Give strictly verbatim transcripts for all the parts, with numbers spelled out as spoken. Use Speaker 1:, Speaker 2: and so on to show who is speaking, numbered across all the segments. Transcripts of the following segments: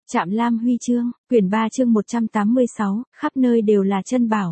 Speaker 1: Trạm Lam Huy chương, quyển ba chương một trăm tám mươi sáu, khắp nơi đều là chân bảo.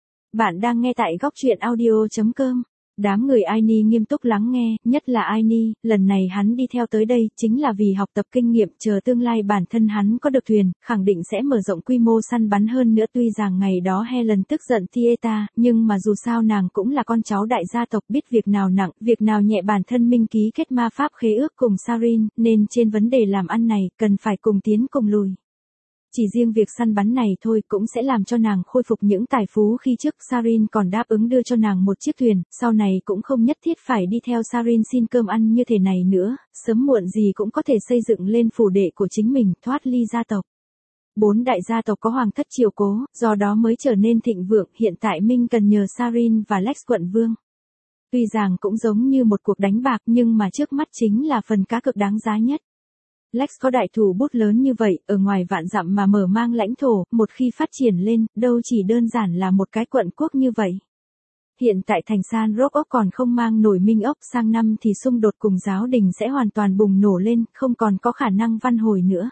Speaker 1: Bạn đang nghe tại góc truyện audio chấm com. Đám người Aini nghiêm túc lắng nghe, nhất là Aini, lần này hắn đi theo tới đây, chính là vì học tập kinh nghiệm, chờ tương lai bản thân hắn có được thuyền, khẳng định sẽ mở rộng quy mô săn bắn hơn nữa. Tuy rằng ngày đó Helen tức giận Tieta, nhưng mà dù sao nàng cũng là con cháu đại gia tộc, biết việc nào nặng, việc nào nhẹ, bản thân minh ký kết ma pháp khế ước cùng Sarin, nên trên vấn đề làm ăn này, cần phải cùng tiến cùng lùi. Chỉ riêng việc săn bắn này thôi cũng sẽ làm cho nàng khôi phục những tài phú khi trước. Sarin còn đáp ứng đưa cho nàng một chiếc thuyền, sau này cũng không nhất thiết phải đi theo Sarin xin cơm ăn như thế này nữa, sớm muộn gì cũng có thể xây dựng lên phủ đệ của chính mình, thoát ly gia tộc. Bốn đại gia tộc có hoàng thất chiều cố, do đó mới trở nên thịnh vượng, hiện tại Minh cần nhờ Sarin và Lex quận vương. Tuy rằng cũng giống như một cuộc đánh bạc nhưng mà trước mắt chính là phần cá cược đáng giá nhất. Lex có đại thủ bút lớn như vậy, ở ngoài vạn dặm mà mở mang lãnh thổ, một khi phát triển lên, đâu chỉ đơn giản là một cái quận quốc như vậy. Hiện tại thành San Roque còn không mang nổi Minh ốc, sang năm thì xung đột cùng giáo đình sẽ hoàn toàn bùng nổ lên, không còn có khả năng văn hồi nữa.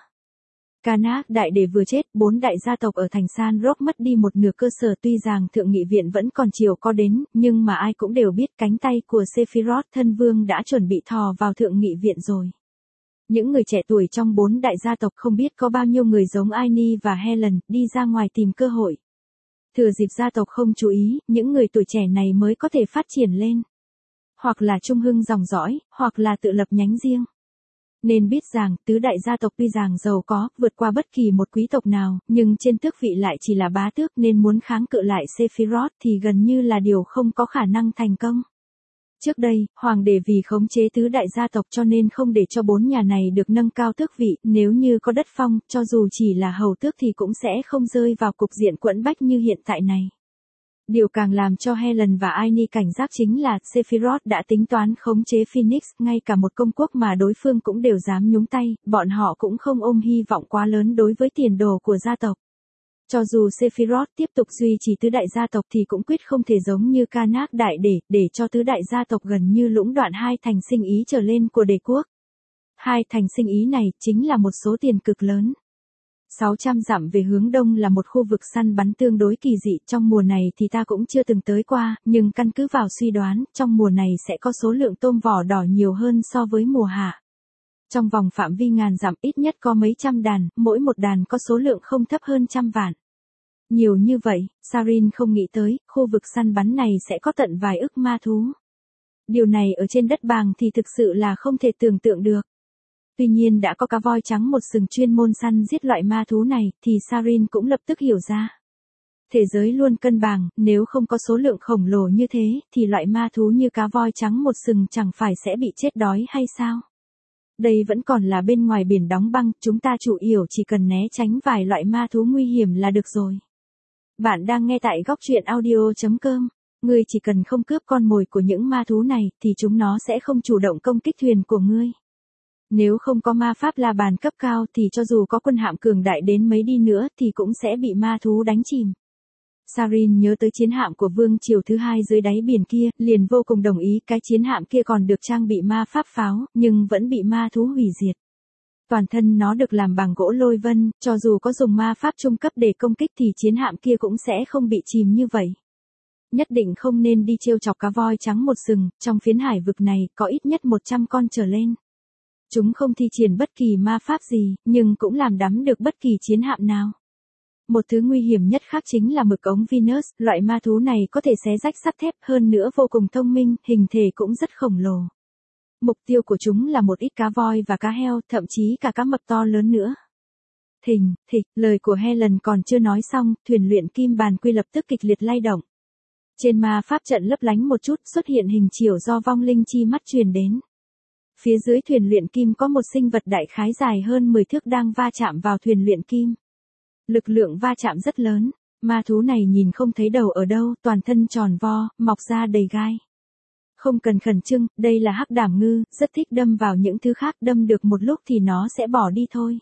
Speaker 1: Karnak đại đế vừa chết, bốn đại gia tộc ở thành San Roque mất đi một nửa cơ sở. Tuy rằng thượng nghị viện vẫn còn chiều có đến, nhưng mà ai cũng đều biết cánh tay của Sephiroth thân vương đã chuẩn bị thò vào thượng nghị viện rồi. Những người trẻ tuổi trong bốn đại gia tộc không biết có bao nhiêu người giống Aini và Helen, đi ra ngoài tìm cơ hội. Thừa dịp gia tộc không chú ý, những người tuổi trẻ này mới có thể phát triển lên. Hoặc là trung hưng dòng dõi, hoặc là tự lập nhánh riêng. Nên biết rằng, tứ đại gia tộc tuy rằng giàu có, vượt qua bất kỳ một quý tộc nào, nhưng trên tước vị lại chỉ là bá tước, nên muốn kháng cự lại Sephiroth thì gần như là điều không có khả năng thành công. Trước đây, hoàng đế vì khống chế tứ đại gia tộc cho nên không để cho bốn nhà này được nâng cao tước vị, nếu như có đất phong, cho dù chỉ là hầu tước thì cũng sẽ không rơi vào cục diện quẫn bách như hiện tại này. Điều càng làm cho Helen và Aini cảnh giác chính là Sephiroth đã tính toán khống chế Phoenix, ngay cả một công quốc mà đối phương cũng đều dám nhúng tay, bọn họ cũng không ôm hy vọng quá lớn đối với tiền đồ của gia tộc. Cho dù Sephiroth tiếp tục duy trì tứ đại gia tộc thì cũng quyết không thể giống như Karnak đại đế, để cho tứ đại gia tộc gần như lũng đoạn hai thành sinh ý trở lên của đế quốc. Hai thành sinh ý này chính là một số tiền cực lớn. sáu trăm dặm về hướng đông là một khu vực săn bắn tương đối kỳ dị, trong mùa này thì ta cũng chưa từng tới qua, nhưng căn cứ vào suy đoán, trong mùa này sẽ có số lượng tôm vỏ đỏ nhiều hơn so với mùa hạ. Trong vòng phạm vi ngàn dặm ít nhất có mấy trăm đàn, mỗi một đàn có số lượng không thấp hơn trăm vạn. Nhiều như vậy, Sarin không nghĩ tới, khu vực săn bắn này sẽ có tận vài ức ma thú. Điều này ở trên đất bằng thì thực sự là không thể tưởng tượng được. Tuy nhiên đã có cá voi trắng một sừng chuyên môn săn giết loại ma thú này, thì Sarin cũng lập tức hiểu ra. Thế giới luôn cân bằng, nếu không có số lượng khổng lồ như thế, thì loại ma thú như cá voi trắng một sừng chẳng phải sẽ bị chết đói hay sao? Đây vẫn còn là bên ngoài biển đóng băng, chúng ta chủ yếu chỉ cần né tránh vài loại ma thú nguy hiểm là được rồi. Bạn đang nghe tại góc truyện audio chấm com. Ngươi chỉ cần không cướp con mồi của những ma thú này, thì chúng nó sẽ không chủ động công kích thuyền của ngươi. Nếu không có ma pháp la bàn cấp cao thì cho dù có quân hạm cường đại đến mấy đi nữa thì cũng sẽ bị ma thú đánh chìm. Sarin nhớ tới chiến hạm của vương triều thứ hai dưới đáy biển kia, liền vô cùng đồng ý. Cái chiến hạm kia còn được trang bị ma pháp pháo, nhưng vẫn bị ma thú hủy diệt. Toàn thân nó được làm bằng gỗ lôi vân, cho dù có dùng ma pháp trung cấp để công kích thì chiến hạm kia cũng sẽ không bị chìm như vậy. Nhất định không nên đi trêu chọc cá voi trắng một sừng, trong phiến hải vực này có ít nhất một trăm con trở lên. Chúng không thi triển bất kỳ ma pháp gì, nhưng cũng làm đắm được bất kỳ chiến hạm nào. Một thứ nguy hiểm nhất khác chính là mực ống Venus, loại ma thú này có thể xé rách sắt thép, hơn nữa vô cùng thông minh, hình thể cũng rất khổng lồ. Mục tiêu của chúng là một ít cá voi và cá heo, thậm chí cả cá mập to lớn nữa. Thình, thịch, lời của Helen còn chưa nói xong, thuyền luyện kim bàn quy lập tức kịch liệt lay động. Trên ma pháp trận lấp lánh một chút xuất hiện hình chiều do vong linh chi mắt truyền đến. Phía dưới thuyền luyện kim có một sinh vật đại khái dài hơn mười thước đang va chạm vào thuyền luyện kim. Lực lượng va chạm rất lớn, ma thú này nhìn không thấy đầu ở đâu, toàn thân tròn vo, mọc ra đầy gai. Không cần khẩn trương, đây là hắc đảm ngư, rất thích đâm vào những thứ khác, đâm được một lúc thì nó sẽ bỏ đi thôi.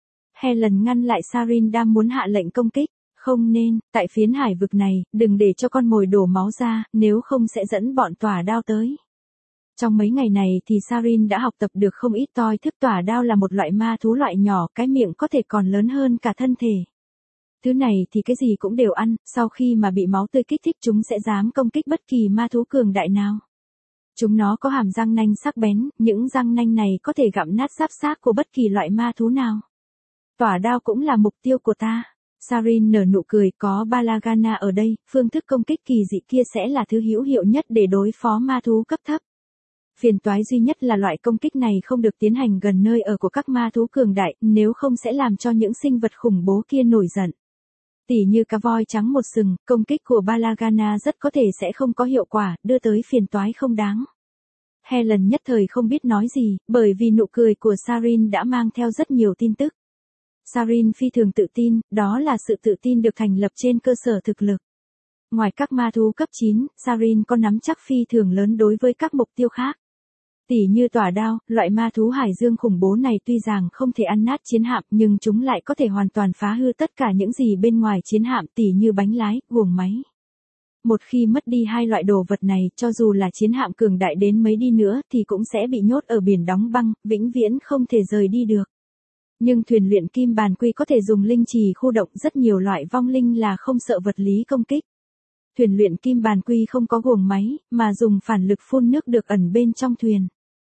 Speaker 1: Helen ngăn lại Sarin đang muốn hạ lệnh công kích, không nên, tại phiến hải vực này, đừng để cho con mồi đổ máu ra, nếu không sẽ dẫn bọn tỏa đao tới. Trong mấy ngày này thì Sarin đã học tập được không ít toi thức. Tỏa đao là một loại ma thú loại nhỏ, cái miệng có thể còn lớn hơn cả thân thể. Thứ này thì cái gì cũng đều ăn, sau khi mà bị máu tươi kích thích chúng sẽ dám công kích bất kỳ ma thú cường đại nào. Chúng nó có hàm răng nanh sắc bén, những răng nanh này có thể gặm nát giáp xác của bất kỳ loại ma thú nào. Tỏa đao cũng là mục tiêu của ta. Sarin nở nụ cười, có Balagana ở đây, phương thức công kích kỳ dị kia sẽ là thứ hữu hiệu nhất để đối phó ma thú cấp thấp. Phiền toái duy nhất là loại công kích này không được tiến hành gần nơi ở của các ma thú cường đại, nếu không sẽ làm cho những sinh vật khủng bố kia nổi giận. Tỉ như cá voi trắng một sừng, công kích của Balagana rất có thể sẽ không có hiệu quả, đưa tới phiền toái không đáng. Helen nhất thời không biết nói gì, bởi vì nụ cười của Sarin đã mang theo rất nhiều tin tức. Sarin phi thường tự tin, đó là sự tự tin được thành lập trên cơ sở thực lực. Ngoài các ma thú cấp chín, Sarin có nắm chắc phi thường lớn đối với các mục tiêu khác. Tỉ như tỏa đao, loại ma thú hải dương khủng bố này tuy rằng không thể ăn nát chiến hạm nhưng chúng lại có thể hoàn toàn phá hư tất cả những gì bên ngoài chiến hạm, tỉ như bánh lái, guồng máy. Một khi mất đi hai loại đồ vật này, cho dù là chiến hạm cường đại đến mấy đi nữa thì cũng sẽ bị nhốt ở biển đóng băng, vĩnh viễn không thể rời đi được. Nhưng thuyền luyện kim bàn quy có thể dùng linh trì khu động rất nhiều loại vong linh là không sợ vật lý công kích. Thuyền luyện kim bàn quy không có guồng máy, mà dùng phản lực phun nước được ẩn bên trong thuyền.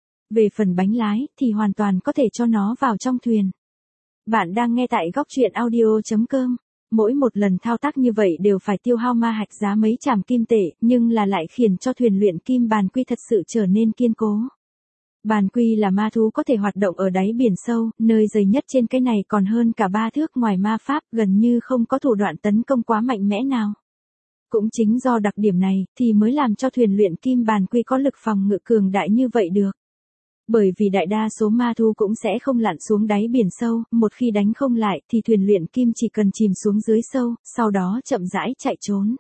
Speaker 1: Về phần bánh lái thì hoàn toàn có thể cho nó vào trong thuyền. Bạn đang nghe tại góc truyện audio chấm com. Mỗi một lần thao tác như vậy đều phải tiêu hao ma hạch giá mấy trảm kim tệ, nhưng là lại khiến cho thuyền luyện kim bàn quy thật sự trở nên kiên cố. Bàn quy là ma thú có thể hoạt động ở đáy biển sâu, nơi dày nhất trên cái này còn hơn cả ba thước, ngoài ma pháp gần như không có thủ đoạn tấn công quá mạnh mẽ nào. Cũng chính do đặc điểm này thì mới làm cho thuyền luyện kim bàn quy có lực phòng ngự cường đại như vậy được. Bởi vì đại đa số ma thú cũng sẽ không lặn xuống đáy biển sâu, một khi đánh không lại thì thuyền luyện kim chỉ cần chìm xuống dưới sâu, sau đó chậm rãi chạy trốn.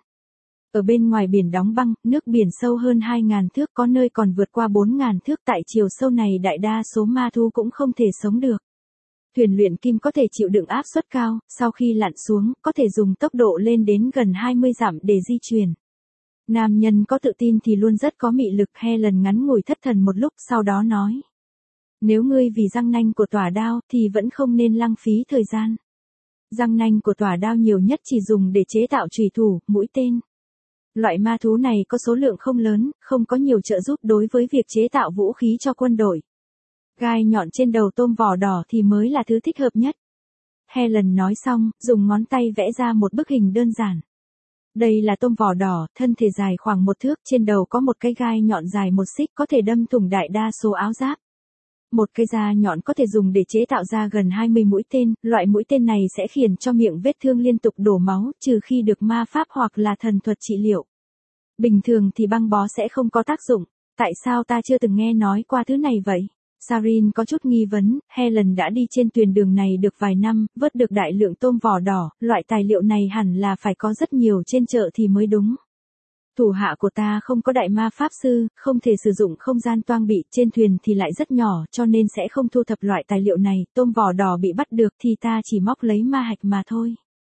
Speaker 1: Ở bên ngoài biển đóng băng, nước biển sâu hơn hai nghìn thước, có nơi còn vượt qua bốn nghìn thước, tại chiều sâu này đại đa số ma thú cũng không thể sống được. Thuyền luyện kim có thể chịu đựng áp suất cao, sau khi lặn xuống, có thể dùng tốc độ lên đến gần hai mươi dặm để di chuyển. Nam nhân có tự tin thì luôn rất có mị lực. Helen ngắn ngủi thất thần một lúc, sau đó nói. Nếu ngươi vì răng nanh của tỏa đao thì vẫn không nên lãng phí thời gian. Răng nanh của tỏa đao nhiều nhất chỉ dùng để chế tạo chùy thủ, mũi tên. Loại ma thú này có số lượng không lớn, không có nhiều trợ giúp đối với việc chế tạo vũ khí cho quân đội. Gai nhọn trên đầu tôm vỏ đỏ thì mới là thứ thích hợp nhất. Helen nói xong, dùng ngón tay vẽ ra một bức hình đơn giản. Đây là tôm vỏ đỏ, thân thể dài khoảng một thước, trên đầu có một cái gai nhọn dài một xích có thể đâm thủng đại đa số áo giáp. Một cây da nhọn có thể dùng để chế tạo ra gần hai mươi mũi tên, loại mũi tên này sẽ khiến cho miệng vết thương liên tục đổ máu, trừ khi được ma pháp hoặc là thần thuật trị liệu. Bình thường thì băng bó sẽ không có tác dụng, tại sao ta chưa từng nghe nói qua thứ này vậy? Sarin có chút nghi vấn. Helen đã đi trên thuyền đường này được vài năm, vớt được đại lượng tôm vỏ đỏ, loại tài liệu này hẳn là phải có rất nhiều trên chợ thì mới đúng. Thủ hạ của ta không có đại ma pháp sư, không thể sử dụng không gian toang bị, trên thuyền thì lại rất nhỏ, cho nên sẽ không thu thập loại tài liệu này, tôm vỏ đỏ bị bắt được thì ta chỉ móc lấy ma hạch mà thôi.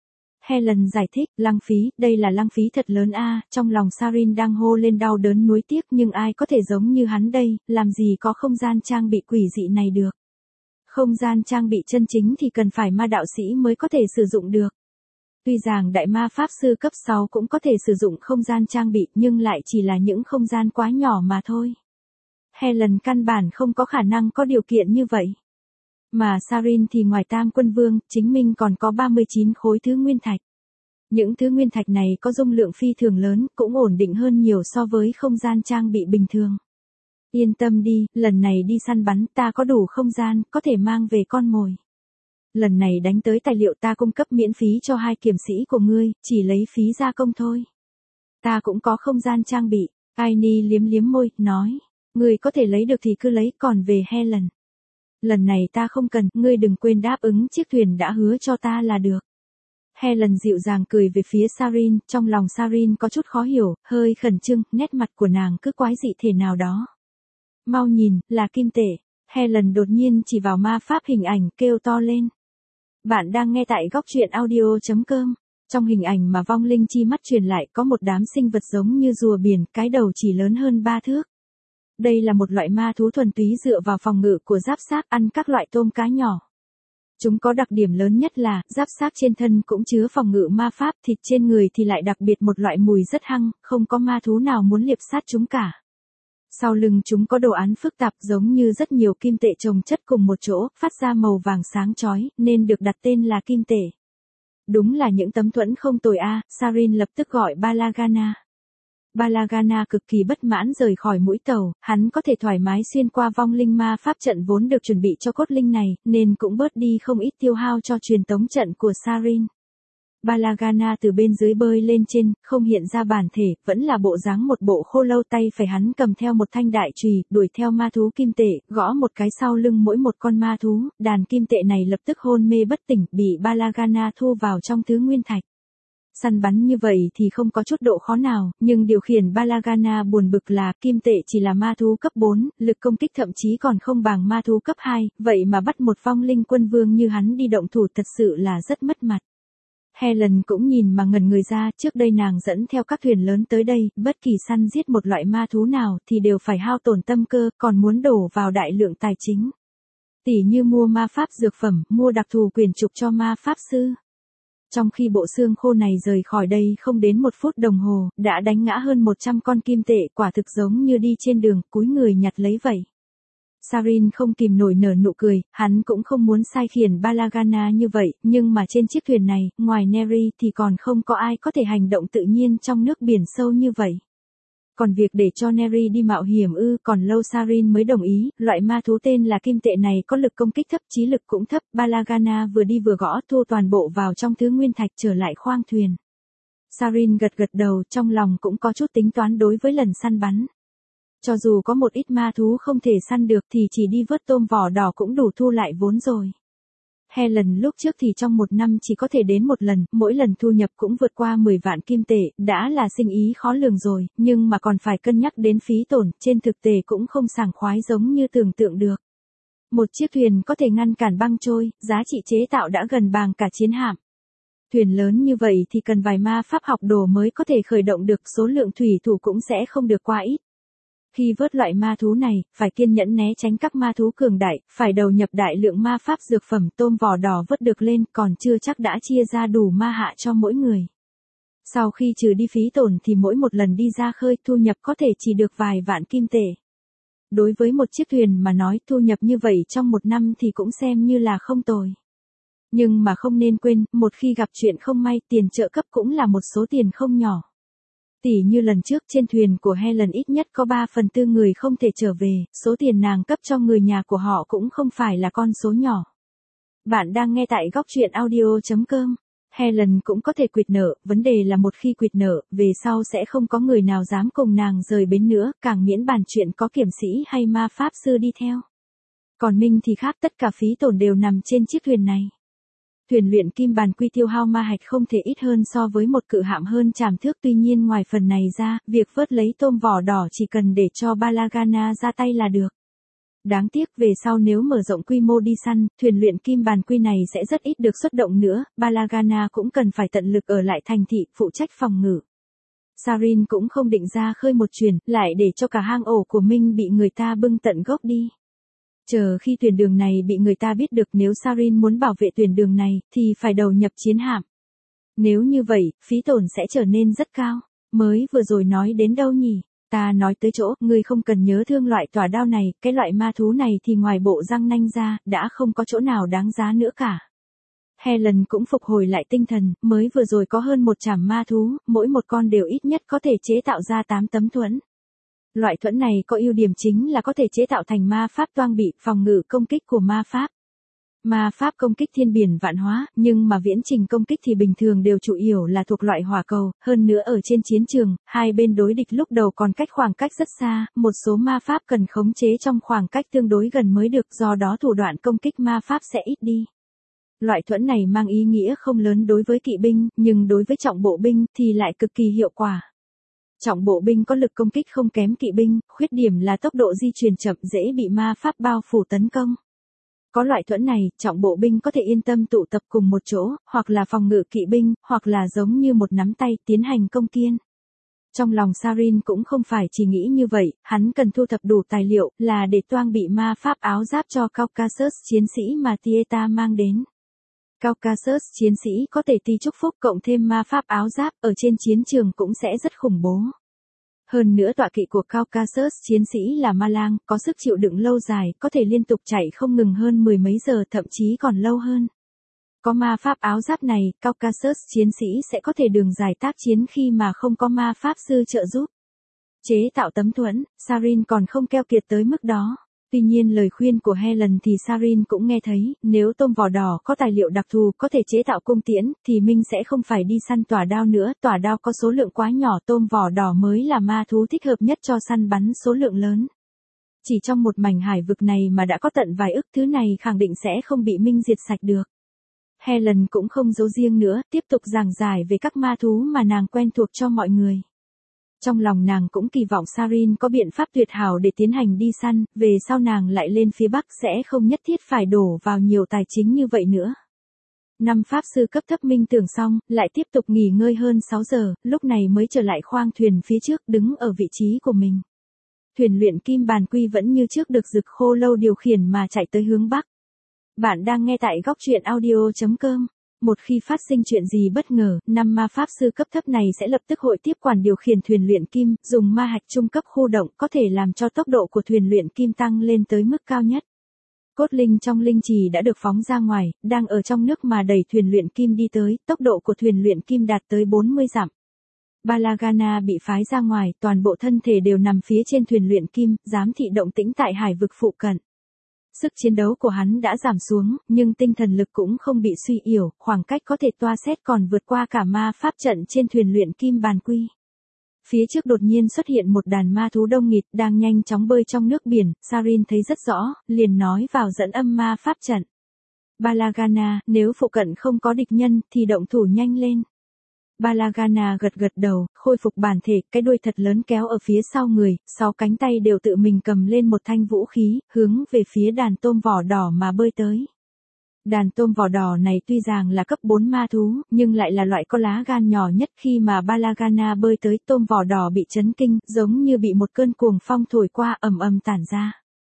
Speaker 1: Helen giải thích, lãng phí, đây là lãng phí thật lớn a. Trong lòng Sarin đang hô lên đau đớn nuối tiếc, nhưng ai có thể giống như hắn đây, làm gì có không gian trang bị quỷ dị này được. Không gian trang bị chân chính thì cần phải ma đạo sĩ mới có thể sử dụng được. Tuy rằng đại ma pháp sư cấp sáu cũng có thể sử dụng không gian trang bị, nhưng lại chỉ là những không gian quá nhỏ mà thôi. Helen căn bản không có khả năng có điều kiện như vậy. Mà Sarin thì ngoài Tam Quân Vương, chính mình còn có ba mươi chín khối thứ nguyên thạch. Những thứ nguyên thạch này có dung lượng phi thường lớn, cũng ổn định hơn nhiều so với không gian trang bị bình thường. Yên tâm đi, lần này đi săn bắn ta có đủ không gian, có thể mang về con mồi. Lần này đánh tới tài liệu ta cung cấp miễn phí cho hai kiểm sĩ của ngươi, chỉ lấy phí gia công thôi. Ta cũng có không gian trang bị. Aini liếm liếm môi, nói. Ngươi có thể lấy được thì cứ lấy, còn về Helen. Lần này ta không cần, ngươi đừng quên đáp ứng chiếc thuyền đã hứa cho ta là được. Helen dịu dàng cười về phía Sarin, trong lòng Sarin có chút khó hiểu, hơi khẩn trương, nét mặt của nàng cứ quái dị thể nào đó. Mau nhìn, là kim tệ. Helen đột nhiên chỉ vào ma pháp hình ảnh, kêu to lên. Bạn đang nghe tại góc truyện audio chấm com. Trong hình ảnh mà vong linh chi mắt truyền lại có một đám sinh vật giống như rùa biển, cái đầu chỉ lớn hơn ba thước. Đây là một loại ma thú thuần túy dựa vào phòng ngự của giáp xác ăn các loại tôm cá nhỏ. Chúng có đặc điểm lớn nhất là, giáp xác trên thân cũng chứa phòng ngự ma pháp, thịt trên người thì lại đặc biệt một loại mùi rất hăng, không có ma thú nào muốn liệp sát chúng cả. Sau lưng chúng có đồ án phức tạp giống như rất nhiều kim tệ chồng chất cùng một chỗ, phát ra màu vàng sáng chói, nên được đặt tên là kim tệ. Đúng là những tấm thuẫn không tồi a, Sarin lập tức gọi Balagana. Balagana cực kỳ bất mãn rời khỏi mũi tàu, hắn có thể thoải mái xuyên qua vong linh ma pháp trận vốn được chuẩn bị cho cốt linh này, nên cũng bớt đi không ít tiêu hao cho truyền tống trận của Sarin. Balagana từ bên dưới bơi lên trên, không hiện ra bản thể, vẫn là bộ dáng một bộ khô lâu, tay phải hắn cầm theo một thanh đại chùy, đuổi theo ma thú kim tệ, gõ một cái sau lưng mỗi một con ma thú, đàn kim tệ này lập tức hôn mê bất tỉnh, bị Balagana thu vào trong thứ nguyên thạch. Săn bắn như vậy thì không có chút độ khó nào, nhưng điều khiển Balagana buồn bực là kim tệ chỉ là ma thú cấp bốn, lực công kích thậm chí còn không bằng ma thú cấp hai, vậy mà bắt một vong linh quân vương như hắn đi động thủ thật sự là rất mất mặt. Helen cũng nhìn mà ngẩn người ra, trước đây nàng dẫn theo các thuyền lớn tới đây, bất kỳ săn giết một loại ma thú nào thì đều phải hao tổn tâm cơ, còn muốn đổ vào đại lượng tài chính. Tỉ như mua ma pháp dược phẩm, mua đặc thù quyền trục cho ma pháp sư. Trong khi bộ xương khô này rời khỏi đây không đến một phút đồng hồ, đã đánh ngã hơn một trăm con kim tệ, quả thực giống như đi trên đường, cúi người nhặt lấy vậy. Sarin không kìm nổi nở nụ cười, hắn cũng không muốn sai khiển Balagana như vậy, nhưng mà trên chiếc thuyền này, ngoài Neri thì còn không có ai có thể hành động tự nhiên trong nước biển sâu như vậy. Còn việc để cho Neri đi mạo hiểm ư, còn lâu Sarin mới đồng ý, loại ma thú tên là kim tệ này có lực công kích thấp, trí lực cũng thấp, Balagana vừa đi vừa gõ thu toàn bộ vào trong thứ nguyên thạch trở lại khoang thuyền. Sarin gật gật đầu, trong lòng cũng có chút tính toán đối với lần săn bắn. Cho dù có một ít ma thú không thể săn được thì chỉ đi vớt tôm vỏ đỏ cũng đủ thu lại vốn rồi. Helen lúc trước thì trong một năm chỉ có thể đến một lần, mỗi lần thu nhập cũng vượt qua mười vạn kim tệ, đã là sinh ý khó lường rồi, nhưng mà còn phải cân nhắc đến phí tổn, trên thực tế cũng không sảng khoái giống như tưởng tượng được. Một chiếc thuyền có thể ngăn cản băng trôi, giá trị chế tạo đã gần bằng cả chiến hạm. Thuyền lớn như vậy thì cần vài ma pháp học đồ mới có thể khởi động được, số lượng thủy thủ cũng sẽ không được quá ít. Khi vớt loại ma thú này, phải kiên nhẫn né tránh các ma thú cường đại, phải đầu nhập đại lượng ma pháp dược phẩm, tôm vỏ đỏ vớt được lên còn chưa chắc đã chia ra đủ ma hạ cho mỗi người. Sau khi trừ đi phí tổn thì mỗi một lần đi ra khơi thu nhập có thể chỉ được vài vạn kim tệ. Đối với một chiếc thuyền mà nói thu nhập như vậy trong một năm thì cũng xem như là không tồi. Nhưng mà không nên quên, một khi gặp chuyện không may, tiền trợ cấp cũng là một số tiền không nhỏ. Tỉ như lần trước trên thuyền của Helen ít nhất có ba phần tư người không thể trở về, số tiền nàng cấp cho người nhà của họ cũng không phải là con số nhỏ. Bạn đang nghe tại góc truyện audio chấm com. Helen cũng có thể quỵt nợ, vấn đề là một khi quỵt nợ, về sau sẽ không có người nào dám cùng nàng rời bến nữa, càng miễn bàn chuyện có kiểm sĩ hay ma pháp sư đi theo. Còn Minh thì khác, tất cả phí tổn đều nằm trên chiếc thuyền này. Thuyền luyện kim bàn quy tiêu hao ma hạch không thể ít hơn so với một cự hạm hơn trảm thước, tuy nhiên ngoài phần này ra, việc vớt lấy tôm vỏ đỏ chỉ cần để cho Balagana ra tay là được. Đáng tiếc về sau nếu mở rộng quy mô đi săn, thuyền luyện kim bàn quy này sẽ rất ít được xuất động nữa, Balagana cũng cần phải tận lực ở lại thành thị, phụ trách phòng ngự. Sarin cũng không định ra khơi một chuyền, lại để cho cả hang ổ của Minh bị người ta bưng tận gốc đi. Chờ khi tuyển đường này bị người ta biết được, nếu Sarin muốn bảo vệ tuyển đường này, thì phải đầu nhập chiến hạm. Nếu như vậy, phí tổn sẽ trở nên rất cao. Mới vừa rồi nói đến đâu nhỉ? Ta nói tới chỗ, ngươi không cần nhớ thương loại tỏa đao này, cái loại ma thú này thì ngoài bộ răng nanh ra, đã không có chỗ nào đáng giá nữa cả. Helen cũng phục hồi lại tinh thần, mới vừa rồi có hơn một trảm ma thú, mỗi một con đều ít nhất có thể chế tạo ra tám tấm thuẫn. Loại thuẫn này có ưu điểm chính là có thể chế tạo thành ma pháp toang bị, phòng ngự công kích của ma pháp. Ma pháp công kích thiên biển vạn hóa, nhưng mà viễn trình công kích thì bình thường đều chủ yếu là thuộc loại hỏa cầu, hơn nữa ở trên chiến trường, hai bên đối địch lúc đầu còn cách khoảng cách rất xa, một số ma pháp cần khống chế trong khoảng cách tương đối gần mới được, do đó thủ đoạn công kích ma pháp sẽ ít đi. Loại thuẫn này mang ý nghĩa không lớn đối với kỵ binh, nhưng đối với trọng bộ binh thì lại cực kỳ hiệu quả. Trọng bộ binh có lực công kích không kém kỵ binh, khuyết điểm là tốc độ di chuyển chậm, dễ bị ma pháp bao phủ tấn công. Có loại thuẫn này, trọng bộ binh có thể yên tâm tụ tập cùng một chỗ, hoặc là phòng ngự kỵ binh, hoặc là giống như một nắm tay tiến hành công kiên. Trong lòng Sarin cũng không phải chỉ nghĩ như vậy, hắn cần thu thập đủ tài liệu, là để toang bị ma pháp áo giáp cho Caucasus chiến sĩ mà Tieta mang đến. Caucasus chiến sĩ có thể ti chúc phúc cộng thêm ma pháp áo giáp, ở trên chiến trường cũng sẽ rất khủng bố. Hơn nữa tọa kỵ của Caucasus chiến sĩ là ma lang, có sức chịu đựng lâu dài, có thể liên tục chạy không ngừng hơn mười mấy giờ, thậm chí còn lâu hơn. Có ma pháp áo giáp này, Caucasus chiến sĩ sẽ có thể đường dài tác chiến khi mà không có ma pháp sư trợ giúp. Chế tạo tấm thuẫn, Sarin còn không keo kiệt tới mức đó. Tuy nhiên lời khuyên của Helen thì Sarin cũng nghe thấy, nếu tôm vỏ đỏ có tài liệu đặc thù có thể chế tạo cung tiễn, thì Minh sẽ không phải đi săn tỏa đao nữa, tỏa đao có số lượng quá nhỏ, tôm vỏ đỏ mới là ma thú thích hợp nhất cho săn bắn số lượng lớn. Chỉ trong một mảnh hải vực này mà đã có tận vài ức thứ này khẳng định sẽ không bị Minh diệt sạch được. Helen cũng không giấu riêng nữa, tiếp tục giảng giải về các ma thú mà nàng quen thuộc cho mọi người. Trong lòng nàng cũng kỳ vọng Sarin có biện pháp tuyệt hảo để tiến hành đi săn, về sau nàng lại lên phía Bắc sẽ không nhất thiết phải đổ vào nhiều tài chính như vậy nữa. Năm pháp sư cấp thấp minh tưởng xong, lại tiếp tục nghỉ ngơi hơn sáu giờ, lúc này mới trở lại khoang thuyền phía trước đứng ở vị trí của mình. Thuyền luyện kim bàn quy vẫn như trước được Dực Khô Lâu điều khiển mà chạy tới hướng Bắc. Bạn đang nghe tại góc truyện audio chấm com. Một khi phát sinh chuyện gì bất ngờ, năm ma pháp sư cấp thấp này sẽ lập tức hội tiếp quản điều khiển thuyền luyện kim, dùng ma hạch trung cấp khu động có thể làm cho tốc độ của thuyền luyện kim tăng lên tới mức cao nhất. Cốt linh trong linh trì đã được phóng ra ngoài, đang ở trong nước mà đẩy thuyền luyện kim đi tới, tốc độ của thuyền luyện kim đạt tới bốn mươi dặm. Balagana bị phái ra ngoài, toàn bộ thân thể đều nằm phía trên thuyền luyện kim, giám thị động tĩnh tại hải vực phụ cận. Sức chiến đấu của hắn đã giảm xuống, nhưng tinh thần lực cũng không bị suy yếu, khoảng cách có thể toa xét còn vượt qua cả ma pháp trận trên thuyền luyện kim bàn quy. Phía trước đột nhiên xuất hiện một đàn ma thú đông nghịt đang nhanh chóng bơi trong nước biển, Sarin thấy rất rõ, liền nói vào dẫn âm ma pháp trận. Balagana, nếu phụ cận không có địch nhân, thì động thủ nhanh lên. Balagana gật gật đầu, khôi phục bản thể, cái đuôi thật lớn kéo ở phía sau người, sáu cánh tay đều tự mình cầm lên một thanh vũ khí, hướng về phía đàn tôm vỏ đỏ mà bơi tới. Đàn tôm vỏ đỏ này tuy rằng là cấp bốn ma thú, nhưng lại là loại có lá gan nhỏ nhất. Khi mà Balagana bơi tới, tôm vỏ đỏ bị chấn kinh, giống như bị một cơn cuồng phong thổi qua, ầm ầm tản ra.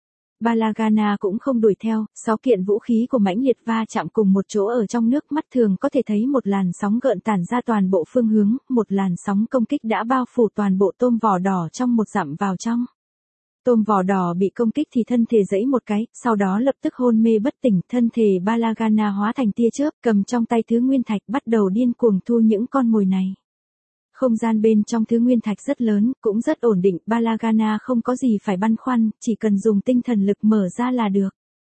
Speaker 1: Balagana cũng không đuổi theo, sáu kiện vũ khí của mãnh liệt va chạm cùng một chỗ ở trong nước, mắt thường có thể thấy một làn sóng gợn tản ra toàn bộ phương hướng, một làn sóng công kích đã bao phủ toàn bộ tôm vỏ đỏ trong một dặm vào trong. Tôm vỏ đỏ bị công kích thì thân thể giãy một cái, sau đó lập tức hôn mê bất tỉnh, thân thể Balagana hóa thành tia chớp, cầm trong tay thứ nguyên thạch bắt đầu điên cuồng thu những con mồi này. Không gian bên trong thứ nguyên thạch rất lớn, cũng rất ổn định, Balagana không có gì phải băn khoăn, chỉ cần dùng tinh thần lực mở ra là được.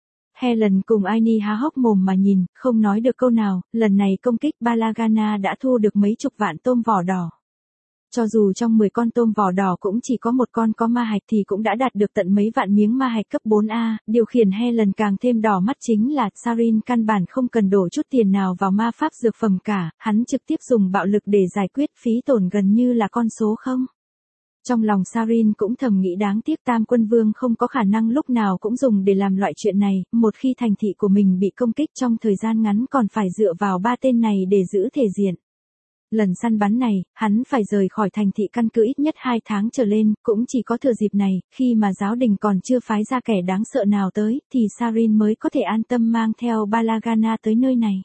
Speaker 1: Helen cùng Aini há hốc mồm mà nhìn, không nói được câu nào, lần này công kích Balagana đã thu được mấy chục vạn tôm vỏ đỏ. Cho dù trong mười con tôm vỏ đỏ cũng chỉ có một con có ma hạch thì cũng đã đạt được tận mấy vạn miếng ma hạch cấp bốn A, điều khiển Helen càng thêm đỏ mắt chính là Sarin căn bản không cần đổ chút tiền nào vào ma pháp dược phẩm cả, hắn trực tiếp dùng bạo lực để giải quyết, phí tổn gần như là con số không. Trong lòng Sarin cũng thầm nghĩ đáng tiếc Tam Quân Vương không có khả năng lúc nào cũng dùng để làm loại chuyện này, một khi thành thị của mình bị công kích trong thời gian ngắn còn phải dựa vào ba tên này để giữ thể diện. Lần săn bắn này, hắn phải rời khỏi thành thị căn cứ ít nhất hai tháng trở lên, cũng chỉ có thừa dịp này, khi mà giáo đình còn chưa phái ra kẻ đáng sợ nào tới, thì Sarin mới có thể an tâm mang theo Balagana tới nơi này.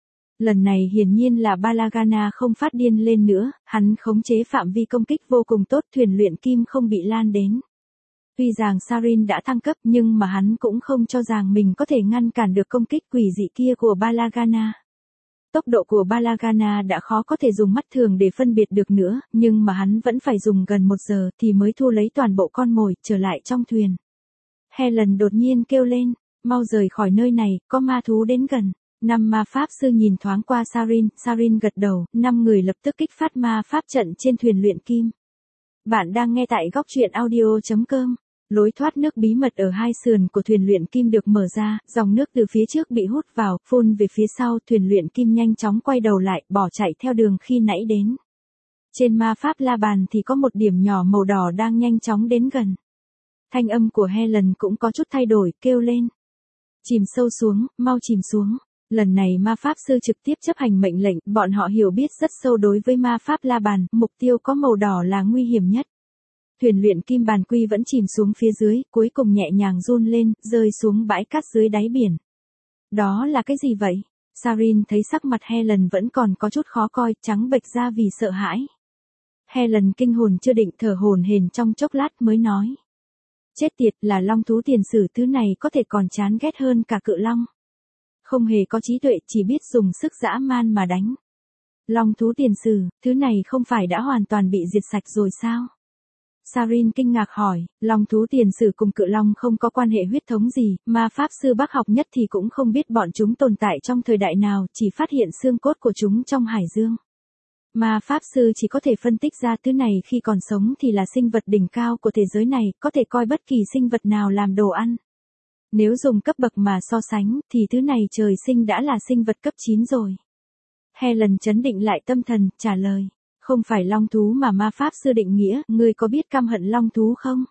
Speaker 1: Lần này hiển nhiên là Balagana không phát điên lên nữa, hắn khống chế phạm vi công kích vô cùng tốt, thuyền luyện kim không bị lan đến. Tuy rằng Sarin đã thăng cấp nhưng mà hắn cũng không cho rằng mình có thể ngăn cản được công kích quỷ dị kia của Balagana. Tốc độ của Balagana đã khó có thể dùng mắt thường để phân biệt được nữa, nhưng mà hắn vẫn phải dùng gần một giờ thì mới thu lấy toàn bộ con mồi, trở lại trong thuyền. Helen đột nhiên kêu lên, mau rời khỏi nơi này, có ma thú đến gần. Năm ma pháp sư nhìn thoáng qua Sarin, Sarin gật đầu, năm người lập tức kích phát ma pháp trận trên thuyền luyện kim. Bạn đang nghe tại góc truyện audio chấm com. Lối thoát nước bí mật ở hai sườn của thuyền luyện kim được mở ra, dòng nước từ phía trước bị hút vào, phun về phía sau, thuyền luyện kim nhanh chóng quay đầu lại, bỏ chạy theo đường khi nãy đến. Trên ma pháp la bàn thì có một điểm nhỏ màu đỏ đang nhanh chóng đến gần. Thanh âm của Helen cũng có chút thay đổi, kêu lên. Chìm sâu xuống, mau chìm xuống. Lần này ma pháp sư trực tiếp chấp hành mệnh lệnh, bọn họ hiểu biết rất sâu đối với ma pháp la bàn, mục tiêu có màu đỏ là nguy hiểm nhất. Thuyền luyện kim bàn quy vẫn chìm xuống phía dưới, cuối cùng nhẹ nhàng run lên, rơi xuống bãi cát dưới đáy biển. Đó là cái gì vậy? Sarin thấy sắc mặt Helen vẫn còn có chút khó coi, trắng bệch ra vì sợ hãi. Helen kinh hồn chưa định, thở hổn hển trong chốc lát mới nói. Chết tiệt, là long thú tiền sử, thứ này có thể còn chán ghét hơn cả cự long. Không hề có trí tuệ, chỉ biết dùng sức dã man mà đánh. Long thú tiền sử, thứ này không phải đã hoàn toàn bị diệt sạch rồi sao? Sarin kinh ngạc hỏi, long thú tiền sử cùng cự long không có quan hệ huyết thống gì, mà pháp sư bác học nhất thì cũng không biết bọn chúng tồn tại trong thời đại nào, chỉ phát hiện xương cốt của chúng trong hải dương. Mà pháp sư chỉ có thể phân tích ra thứ này khi còn sống thì là sinh vật đỉnh cao của thế giới này, có thể coi bất kỳ sinh vật nào làm đồ ăn. Nếu dùng cấp bậc mà so sánh, thì thứ này trời sinh đã là sinh vật cấp chín rồi. Helen chấn định lại tâm thần, trả lời. Không phải long thú mà ma pháp sư định nghĩa, ngươi có biết căm hận long thú không?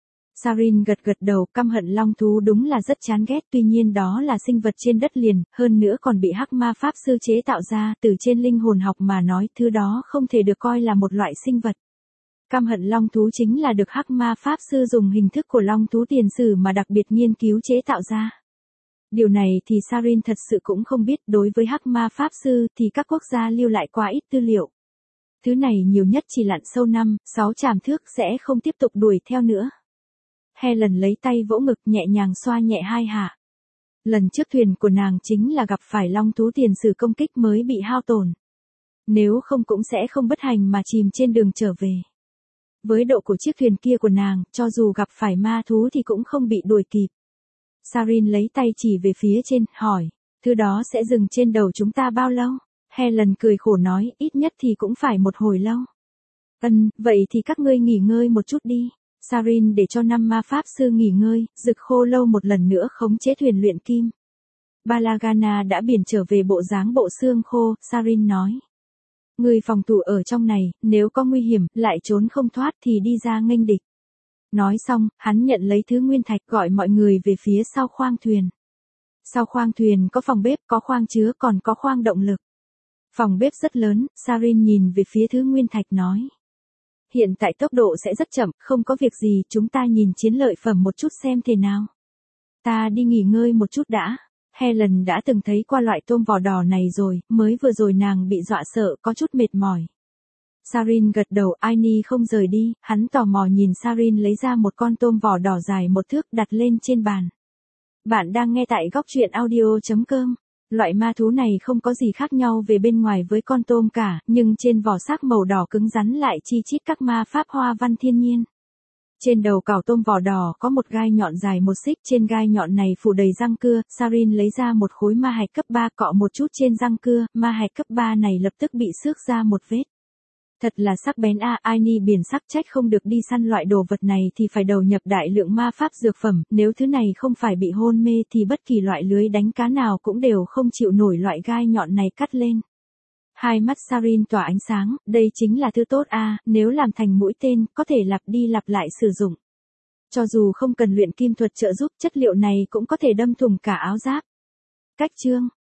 Speaker 1: Sarin gật gật đầu, căm hận long thú đúng là rất chán ghét, tuy nhiên đó là sinh vật trên đất liền, hơn nữa còn bị hắc ma pháp sư chế tạo ra, từ trên linh hồn học mà nói, thứ đó không thể được coi là một loại sinh vật. Căm hận long thú chính là được hắc ma pháp sư dùng hình thức của long thú tiền sử mà đặc biệt nghiên cứu chế tạo ra. Điều này thì Sarin thật sự cũng không biết, đối với hắc ma pháp sư thì các quốc gia lưu lại quá ít tư liệu. Thứ này nhiều nhất chỉ lặn sâu năm, sáu tràm thước sẽ không tiếp tục đuổi theo nữa. Helen lấy tay vỗ ngực nhẹ nhàng xoa nhẹ hai hạ. Lần trước thuyền của nàng chính là gặp phải long thú tiền sử công kích mới bị hao tổn. Nếu không cũng sẽ không bất hành mà chìm trên đường trở về. Với độ của chiếc thuyền kia của nàng, cho dù gặp phải ma thú thì cũng không bị đuổi kịp. Sarin lấy tay chỉ về phía trên, hỏi, thứ đó sẽ dừng trên đầu chúng ta bao lâu? Helen cười khổ nói, ít nhất thì cũng phải một hồi lâu. Ừm, vậy thì các ngươi nghỉ ngơi một chút đi. Sarin để cho năm ma pháp sư nghỉ ngơi, rực khô lâu một lần nữa khống chế thuyền luyện kim. Balagana đã biển trở về bộ dáng bộ xương khô, Sarin nói. Người phòng thủ ở trong này, nếu có nguy hiểm, lại trốn không thoát thì đi ra nghênh địch. Nói xong, hắn nhận lấy thứ nguyên thạch gọi mọi người về phía sau khoang thuyền. Sau khoang thuyền có phòng bếp, có khoang chứa, còn có khoang động lực. Phòng bếp rất lớn, Sarin nhìn về phía thứ nguyên thạch nói. Hiện tại tốc độ sẽ rất chậm, không có việc gì, chúng ta nhìn chiến lợi phẩm một chút xem thế nào. Ta đi nghỉ ngơi một chút đã. Helen đã từng thấy qua loại tôm vỏ đỏ này rồi, mới vừa rồi nàng bị dọa sợ, có chút mệt mỏi. Sarin gật đầu, Aini không rời đi, hắn tò mò nhìn Sarin lấy ra một con tôm vỏ đỏ dài một thước đặt lên trên bàn. Bạn đang nghe tại góc truyện audio chấm com. Loại ma thú này không có gì khác nhau về bên ngoài với con tôm cả, nhưng trên vỏ xác màu đỏ cứng rắn lại chi chít các ma pháp hoa văn thiên nhiên. Trên đầu cào tôm vỏ đỏ có một gai nhọn dài một xích, trên gai nhọn này phủ đầy răng cưa, Sarin lấy ra một khối ma hạch cấp ba cọ một chút trên răng cưa, ma hạch cấp ba này lập tức bị xước ra một vết. Thật là sắc bén a, Aini biển sắc, trách không được đi săn loại đồ vật này thì phải đầu nhập đại lượng ma pháp dược phẩm, nếu thứ này không phải bị hôn mê thì bất kỳ loại lưới đánh cá nào cũng đều không chịu nổi loại gai nhọn này cắt lên. Hai mắt Sarin tỏa ánh sáng, đây chính là thứ tốt a, nếu làm thành mũi tên, có thể lặp đi lặp lại sử dụng. Cho dù không cần luyện kim thuật trợ giúp, chất liệu này cũng có thể đâm thủng cả áo giáp. Cách chương